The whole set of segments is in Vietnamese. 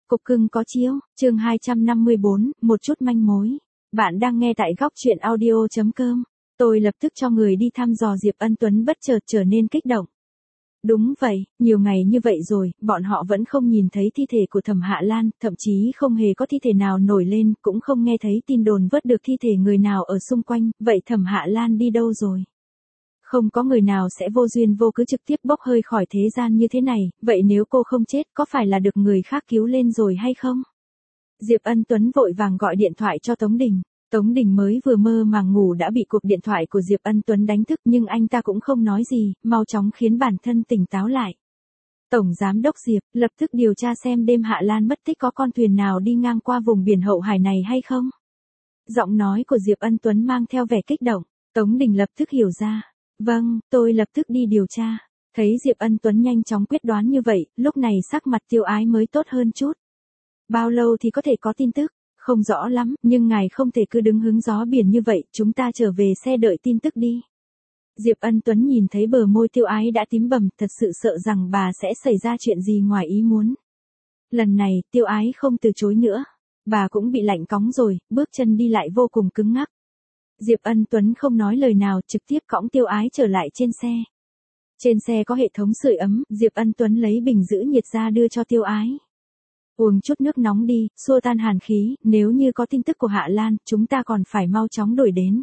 Cục cưng có chiếu, chương 254, một chút manh mối. Bạn đang nghe tại góc chuyện audio.com. Tôi lập tức cho người đi thăm dò Diệp Ân Tuấn bất chợt trở nên kích động. Đúng vậy, nhiều ngày như vậy rồi, bọn họ vẫn không nhìn thấy thi thể của Thẩm Hạ Lan, thậm chí không hề có thi thể nào nổi lên, cũng không nghe thấy tin đồn vớt được thi thể người nào ở xung quanh, vậy Thẩm Hạ Lan đi đâu rồi? Không có người nào sẽ vô duyên vô cớ trực tiếp bốc hơi khỏi thế gian như thế này, vậy nếu cô không chết có phải là được người khác cứu lên rồi hay không? Diệp Ân Tuấn vội vàng gọi điện thoại cho Tống Đình. Tống Đình mới vừa mơ màng ngủ đã bị cuộc điện thoại của Diệp Ân Tuấn đánh thức nhưng anh ta cũng không nói gì, mau chóng khiến bản thân tỉnh táo lại. Tổng Giám đốc Diệp, lập tức điều tra xem đêm Hạ Lan mất tích có con thuyền nào đi ngang qua vùng biển Hậu Hải này hay không? Giọng nói của Diệp Ân Tuấn mang theo vẻ kích động, Tống Đình lập tức hiểu ra. Vâng, tôi lập tức đi điều tra. Thấy Diệp Ân Tuấn nhanh chóng quyết đoán như vậy, lúc này sắc mặt Tiêu Ái mới tốt hơn chút. Bao lâu thì có thể có tin tức? Không rõ lắm, nhưng ngài không thể cứ đứng hứng gió biển như vậy, chúng ta trở về xe đợi tin tức đi. Diệp Ân Tuấn nhìn thấy bờ môi Tiêu Ái đã tím bầm, thật sự sợ rằng bà sẽ xảy ra chuyện gì ngoài ý muốn. Lần này, Tiêu Ái không từ chối nữa. Bà cũng bị lạnh cóng rồi, bước chân đi lại vô cùng cứng ngắc. Diệp Ân Tuấn không nói lời nào, trực tiếp cõng Tiêu Ái trở lại trên xe. Trên xe có hệ thống sưởi ấm, Diệp Ân Tuấn lấy bình giữ nhiệt ra đưa cho Tiêu Ái. Uống chút nước nóng đi, xua tan hàn khí, nếu như có tin tức của Hạ Lan, chúng ta còn phải mau chóng đuổi đến.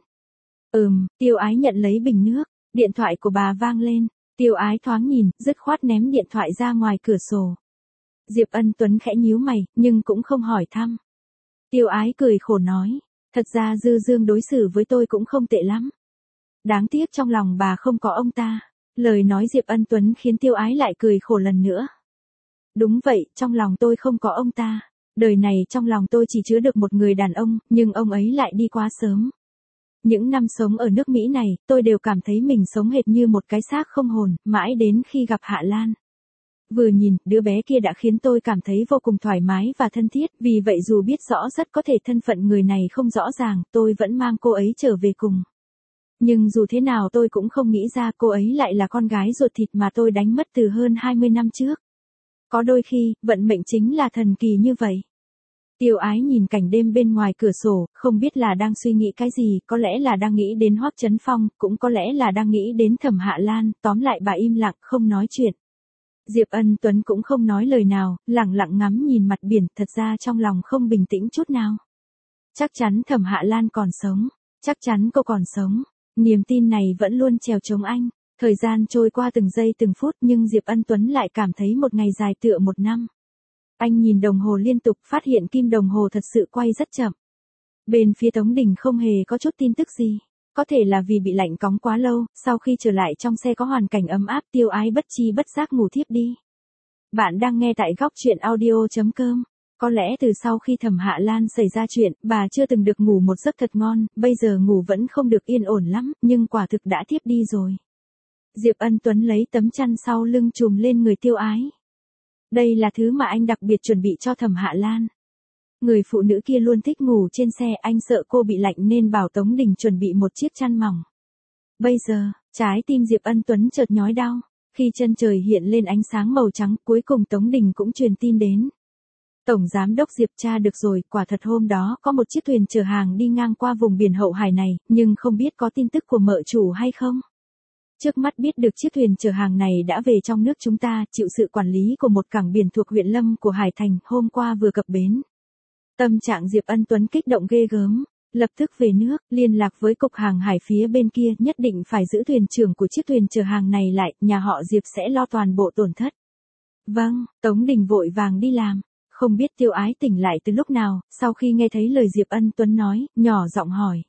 Tiêu Ái nhận lấy bình nước, điện thoại của bà vang lên, Tiêu Ái thoáng nhìn, dứt khoát ném điện thoại ra ngoài cửa sổ. Diệp Ân Tuấn khẽ nhíu mày, nhưng cũng không hỏi thăm. Tiêu Ái cười khổ nói, thật ra Dư Dương đối xử với tôi cũng không tệ lắm. Đáng tiếc trong lòng bà không có ông ta. Lời nói Diệp Ân Tuấn khiến Tiêu Ái lại cười khổ lần nữa. Đúng vậy, trong lòng tôi không có ông ta. Đời này trong lòng tôi chỉ chứa được một người đàn ông, nhưng ông ấy lại đi quá sớm. Những năm sống ở nước Mỹ này, tôi đều cảm thấy mình sống hệt như một cái xác không hồn, mãi đến khi gặp Hạ Lan. Vừa nhìn, đứa bé kia đã khiến tôi cảm thấy vô cùng thoải mái và thân thiết, vì vậy dù biết rõ rất có thể thân phận người này không rõ ràng, tôi vẫn mang cô ấy trở về cùng. Nhưng dù thế nào tôi cũng không nghĩ ra cô ấy lại là con gái ruột thịt mà tôi đánh mất từ hơn 20 năm trước. Có đôi khi, vận mệnh chính là thần kỳ như vậy. Tiêu Ái nhìn cảnh đêm bên ngoài cửa sổ, không biết là đang suy nghĩ cái gì, có lẽ là đang nghĩ đến Hoắc Chấn Phong, cũng có lẽ là đang nghĩ đến Thẩm Hạ Lan, tóm lại bà im lặng, không nói chuyện. Diệp Ân Tuấn cũng không nói lời nào, lặng lặng ngắm nhìn mặt biển, thật ra trong lòng không bình tĩnh chút nào. Chắc chắn Thẩm Hạ Lan còn sống, chắc chắn cô còn sống, niềm tin này vẫn luôn trèo chống anh. Thời gian trôi qua từng giây từng phút nhưng Diệp Ân Tuấn lại cảm thấy một ngày dài tựa một năm. Anh nhìn đồng hồ liên tục phát hiện kim đồng hồ thật sự quay rất chậm. Bên phía Tống Đình không hề có chút tin tức gì. Có thể là vì bị lạnh cóng quá lâu, sau khi trở lại trong xe có hoàn cảnh ấm áp Tiêu Ái bất chi bất giác ngủ thiếp đi. Bạn đang nghe tại góc chuyện audio.com. Có lẽ từ sau khi Thẩm Hạ Lan xảy ra chuyện, bà chưa từng được ngủ một giấc thật ngon, bây giờ ngủ vẫn không được yên ổn lắm, nhưng quả thực đã thiếp đi rồi. Diệp Ân Tuấn lấy tấm chăn sau lưng trùm lên người Tiêu Ái. Đây là thứ mà anh đặc biệt chuẩn bị cho Thẩm Hạ Lan. Người phụ nữ kia luôn thích ngủ trên xe, anh sợ cô bị lạnh nên bảo Tống Đình chuẩn bị một chiếc chăn mỏng. Bây giờ, trái tim Diệp Ân Tuấn chợt nhói đau. Khi chân trời hiện lên ánh sáng màu trắng, cuối cùng Tống Đình cũng truyền tin đến. Tổng Giám đốc Diệp tra được rồi, quả thật hôm đó có một chiếc thuyền chở hàng đi ngang qua vùng biển Hậu Hải này, nhưng không biết có tin tức của mợ chủ hay không. Trước mắt biết được chiếc thuyền chở hàng này đã về trong nước chúng ta, chịu sự quản lý của một cảng biển thuộc huyện Lâm của Hải Thành, hôm qua vừa cập bến. Tâm trạng Diệp Ân Tuấn kích động ghê gớm, lập tức về nước, liên lạc với cục hàng hải phía bên kia, nhất định phải giữ thuyền trưởng của chiếc thuyền chở hàng này lại, nhà họ Diệp sẽ lo toàn bộ tổn thất. Vâng, Tống Đình vội vàng đi làm, không biết Tiêu Ái tỉnh lại từ lúc nào, sau khi nghe thấy lời Diệp Ân Tuấn nói, nhỏ giọng hỏi.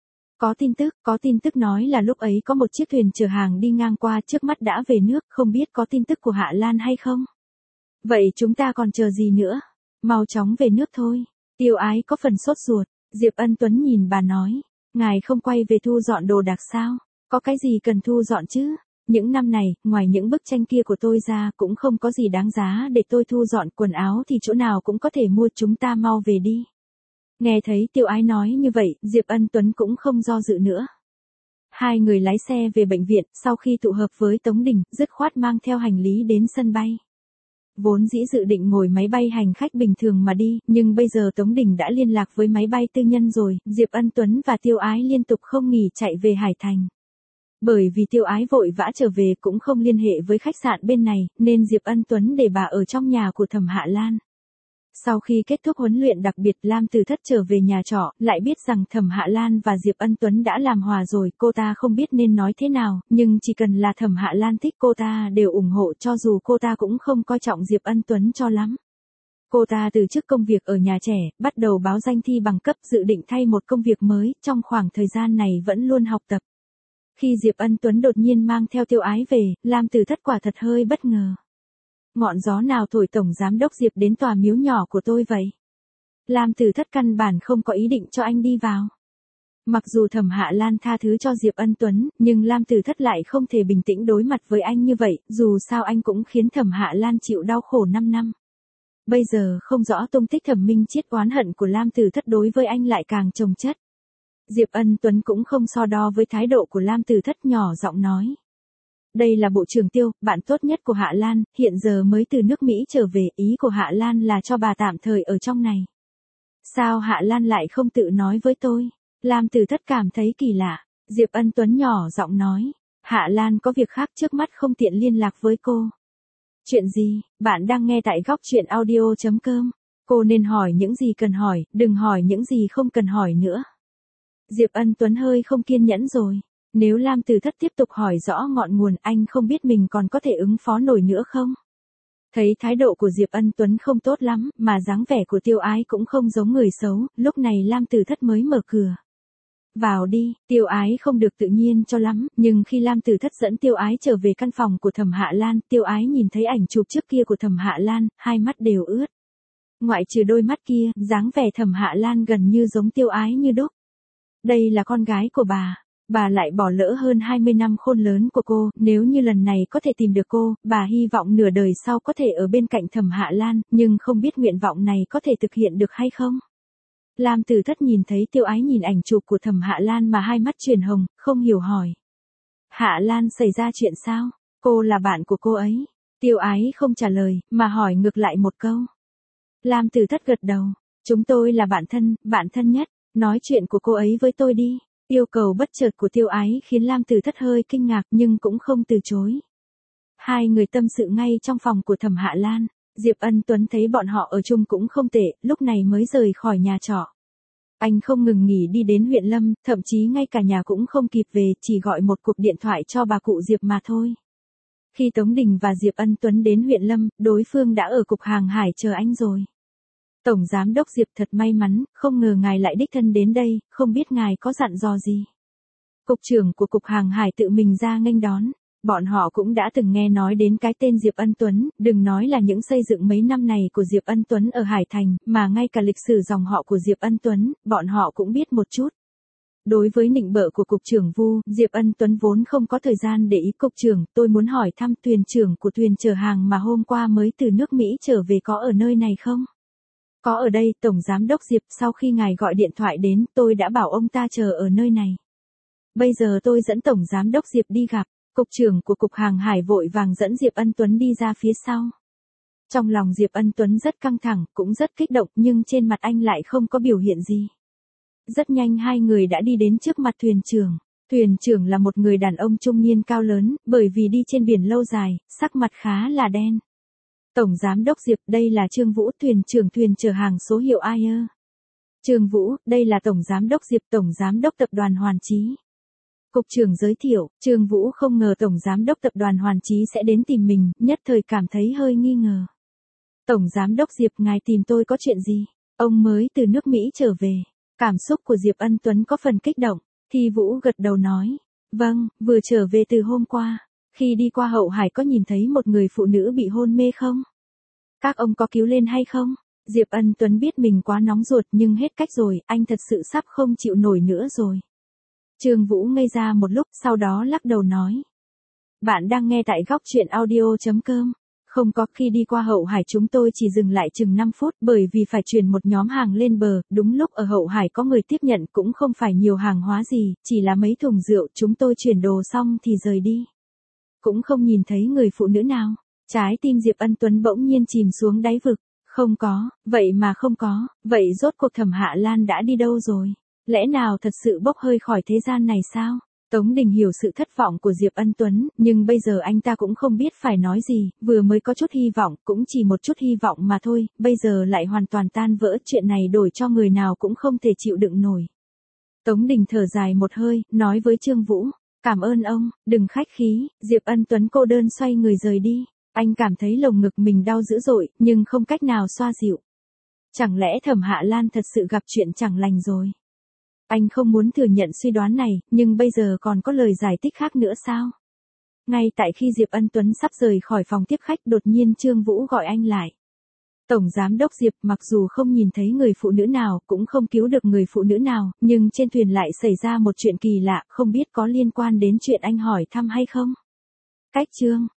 Có tin tức nói là lúc ấy có một chiếc thuyền chở hàng đi ngang qua trước mắt đã về nước, không biết có tin tức của Hạ Lan hay không? Vậy chúng ta còn chờ gì nữa? Mau chóng về nước thôi. Tiêu Ái có phần sốt ruột, Diệp Ân Tuấn nhìn bà nói, ngài không quay về thu dọn đồ đạc sao? Có cái gì cần thu dọn chứ? Những năm này, ngoài những bức tranh kia của tôi ra cũng không có gì đáng giá để tôi thu dọn, quần áo thì chỗ nào cũng có thể mua, chúng ta mau về đi. Nghe thấy Tiêu Ái nói như vậy, Diệp Ân Tuấn cũng không do dự nữa. Hai người lái xe về bệnh viện, sau khi tụ hợp với Tống Đình, dứt khoát mang theo hành lý đến sân bay. Vốn dĩ dự định ngồi máy bay hành khách bình thường mà đi, nhưng bây giờ Tống Đình đã liên lạc với máy bay tư nhân rồi, Diệp Ân Tuấn và Tiêu Ái liên tục không nghỉ chạy về Hải Thành. Bởi vì Tiêu Ái vội vã trở về cũng không liên hệ với khách sạn bên này, nên Diệp Ân Tuấn để bà ở trong nhà của Thẩm Hạ Lan. Sau khi kết thúc huấn luyện đặc biệt, Lam Từ Thất trở về nhà trọ, lại biết rằng Thẩm Hạ Lan và Diệp Ân Tuấn đã làm hòa rồi, cô ta không biết nên nói thế nào, nhưng chỉ cần là Thẩm Hạ Lan thích cô ta đều ủng hộ, cho dù cô ta cũng không coi trọng Diệp Ân Tuấn cho lắm. Cô ta từ chức công việc ở nhà trẻ, bắt đầu báo danh thi bằng cấp, dự định thay một công việc mới, trong khoảng thời gian này vẫn luôn học tập. Khi Diệp Ân Tuấn đột nhiên mang theo Tiêu Ái về, Lam Từ Thất quả thật hơi bất ngờ. Ngọn gió nào thổi Tổng Giám Đốc Diệp đến tòa miếu nhỏ của tôi vậy? Lam Từ Thất căn bản không có ý định cho anh đi vào. Mặc dù Thẩm Hạ Lan tha thứ cho Diệp Ân Tuấn, nhưng Lam Từ Thất lại không thể bình tĩnh đối mặt với anh như vậy, dù sao anh cũng khiến Thẩm Hạ Lan chịu đau khổ 5 năm. Bây giờ không rõ tung tích Thẩm Minh Chiết, oán hận của Lam Từ Thất đối với anh lại càng chồng chất. Diệp Ân Tuấn cũng không so đo với thái độ của Lam Từ Thất, nhỏ giọng nói. Đây là bộ trưởng Tiêu, bạn tốt nhất của Hạ Lan, hiện giờ mới từ nước Mỹ trở về, ý của Hạ Lan là cho bà tạm thời ở trong này. Sao Hạ Lan lại không tự nói với tôi? Lam Từ Thất cảm thấy kỳ lạ. Diệp Ân Tuấn nhỏ giọng nói. Hạ Lan có việc khác trước mắt không tiện liên lạc với cô. Chuyện gì? Bạn đang nghe tại góc truyện audio.com. Cô nên hỏi những gì cần hỏi, đừng hỏi những gì không cần hỏi nữa. Diệp Ân Tuấn hơi không kiên nhẫn rồi. Nếu Lam Từ Thất tiếp tục hỏi rõ ngọn nguồn, anh không biết mình còn có thể ứng phó nổi nữa không? Thấy thái độ của Diệp Ân Tuấn không tốt lắm, mà dáng vẻ của Tiêu Ái cũng không giống người xấu, lúc này Lam Từ Thất mới mở cửa. Vào đi. Tiêu Ái không được tự nhiên cho lắm, nhưng khi Lam Từ Thất dẫn Tiêu Ái trở về căn phòng của Thẩm Hạ Lan, Tiêu Ái nhìn thấy ảnh chụp trước kia của Thẩm Hạ Lan, hai mắt đều ướt. Ngoại trừ đôi mắt kia, dáng vẻ Thẩm Hạ Lan gần như giống Tiêu Ái như đúc. Đây là con gái của bà lại bỏ lỡ hơn 20 năm khôn lớn của cô, nếu như lần này có thể tìm được cô, bà hy vọng nửa đời sau có thể ở bên cạnh Thẩm Hạ Lan, nhưng không biết nguyện vọng này có thể thực hiện được hay không. Lam Từ Thất nhìn thấy Tiêu Ái nhìn ảnh chụp của Thẩm Hạ Lan mà hai mắt chuyển hồng, không hiểu hỏi. Hạ Lan xảy ra chuyện sao? Cô là bạn của cô ấy. Tiêu Ái không trả lời, mà hỏi ngược lại một câu. Lam Từ Thất gật đầu. Chúng tôi là bạn thân nhất, nói chuyện của cô ấy với tôi đi. Yêu cầu bất chợt của Tiêu Ái khiến Lam Từ Thất hơi kinh ngạc nhưng cũng không từ chối. Hai người tâm sự ngay trong phòng của Thẩm Hạ Lan. Diệp Ân Tuấn thấy bọn họ ở chung cũng không tệ, lúc này mới rời khỏi nhà trọ. Anh không ngừng nghỉ đi đến huyện Lâm, thậm chí ngay cả nhà cũng không kịp về, chỉ gọi một cuộc điện thoại cho bà cụ Diệp mà thôi. Khi Tống Đình và Diệp Ân Tuấn đến huyện Lâm, đối phương đã ở cục hàng hải chờ anh rồi. Tổng Giám Đốc Diệp thật may mắn, không ngờ ngài lại đích thân đến đây, không biết ngài có dặn dò gì. Cục trưởng của cục hàng hải tự mình ra nghênh đón. Bọn họ cũng đã từng nghe nói đến cái tên Diệp Ân Tuấn, đừng nói là những xây dựng mấy năm này của Diệp Ân Tuấn ở Hải Thành, mà ngay cả lịch sử dòng họ của Diệp Ân Tuấn, bọn họ cũng biết một chút. Đối với nịnh bợ của cục trưởng Vu, Diệp Ân Tuấn vốn không có thời gian để ý. Cục trưởng, tôi muốn hỏi thăm thuyền trưởng của thuyền chở hàng mà hôm qua mới từ nước Mỹ trở về có ở nơi này không? Có ở đây, Tổng Giám Đốc Diệp, sau khi ngài gọi điện thoại đến, tôi đã bảo ông ta chờ ở nơi này. Bây giờ tôi dẫn Tổng Giám Đốc Diệp đi gặp. Cục trưởng của cục hàng hải vội vàng dẫn Diệp Ân Tuấn đi ra phía sau. Trong lòng Diệp Ân Tuấn rất căng thẳng, cũng rất kích động, nhưng trên mặt anh lại không có biểu hiện gì. Rất nhanh hai người đã đi đến trước mặt thuyền trưởng. Thuyền trưởng là một người đàn ông trung niên cao lớn, bởi vì đi trên biển lâu dài, sắc mặt khá là đen. Tổng Giám Đốc Diệp, đây là Trương Vũ, thuyền trưởng thuyền chở hàng số hiệu Air. Trương Vũ, đây là Tổng Giám Đốc Diệp, Tổng Giám Đốc Tập đoàn Hoàn Chí. Cục trưởng giới thiệu, Trương Vũ không ngờ Tổng Giám Đốc Tập đoàn Hoàn Chí sẽ đến tìm mình, nhất thời cảm thấy hơi nghi ngờ. Tổng Giám Đốc Diệp, ngài tìm tôi có chuyện gì? Ông mới từ nước Mỹ trở về. Cảm xúc của Diệp Ân Tuấn có phần kích động. Thi Vũ gật đầu nói. Vâng, vừa trở về từ hôm qua. Khi đi qua Hậu Hải có nhìn thấy một người phụ nữ bị hôn mê không? Các ông có cứu lên hay không? Diệp Ân Tuấn biết mình quá nóng ruột nhưng hết cách rồi, anh thật sự sắp không chịu nổi nữa rồi. Trương Vũ ngây ra một lúc, sau đó lắc đầu nói. Bạn đang nghe tại góc truyện audio.com. Không có, khi đi qua Hậu Hải chúng tôi chỉ dừng lại chừng 5 phút bởi vì phải chuyển một nhóm hàng lên bờ, đúng lúc ở Hậu Hải có người tiếp nhận cũng không phải nhiều hàng hóa gì, chỉ là mấy thùng rượu, chúng tôi chuyển đồ xong thì rời đi. Cũng không nhìn thấy người phụ nữ nào. Trái tim Diệp Ân Tuấn bỗng nhiên chìm xuống đáy vực. Không có, vậy mà không có, vậy rốt cuộc Thẩm Hạ Lan đã đi đâu rồi? Lẽ nào thật sự bốc hơi khỏi thế gian này sao? Tống Đình hiểu sự thất vọng của Diệp Ân Tuấn, nhưng bây giờ anh ta cũng không biết phải nói gì, vừa mới có chút hy vọng, cũng chỉ một chút hy vọng mà thôi, bây giờ lại hoàn toàn tan vỡ, chuyện này đổi cho người nào cũng không thể chịu đựng nổi. Tống Đình thở dài một hơi, nói với Trương Vũ, cảm ơn ông, đừng khách khí. Diệp Ân Tuấn cô đơn xoay người rời đi, anh cảm thấy lồng ngực mình đau dữ dội, nhưng không cách nào xoa dịu. Chẳng lẽ Thẩm Hạ Lan thật sự gặp chuyện chẳng lành rồi? Anh không muốn thừa nhận suy đoán này, nhưng bây giờ còn có lời giải thích khác nữa sao? Ngay tại khi Diệp Ân Tuấn sắp rời khỏi phòng tiếp khách, đột nhiên Trương Vũ gọi anh lại. Tổng giám đốc Diệp, mặc dù không nhìn thấy người phụ nữ nào, cũng không cứu được người phụ nữ nào, nhưng trên thuyền lại xảy ra một chuyện kỳ lạ, không biết có liên quan đến chuyện anh hỏi thăm hay không? Cách chương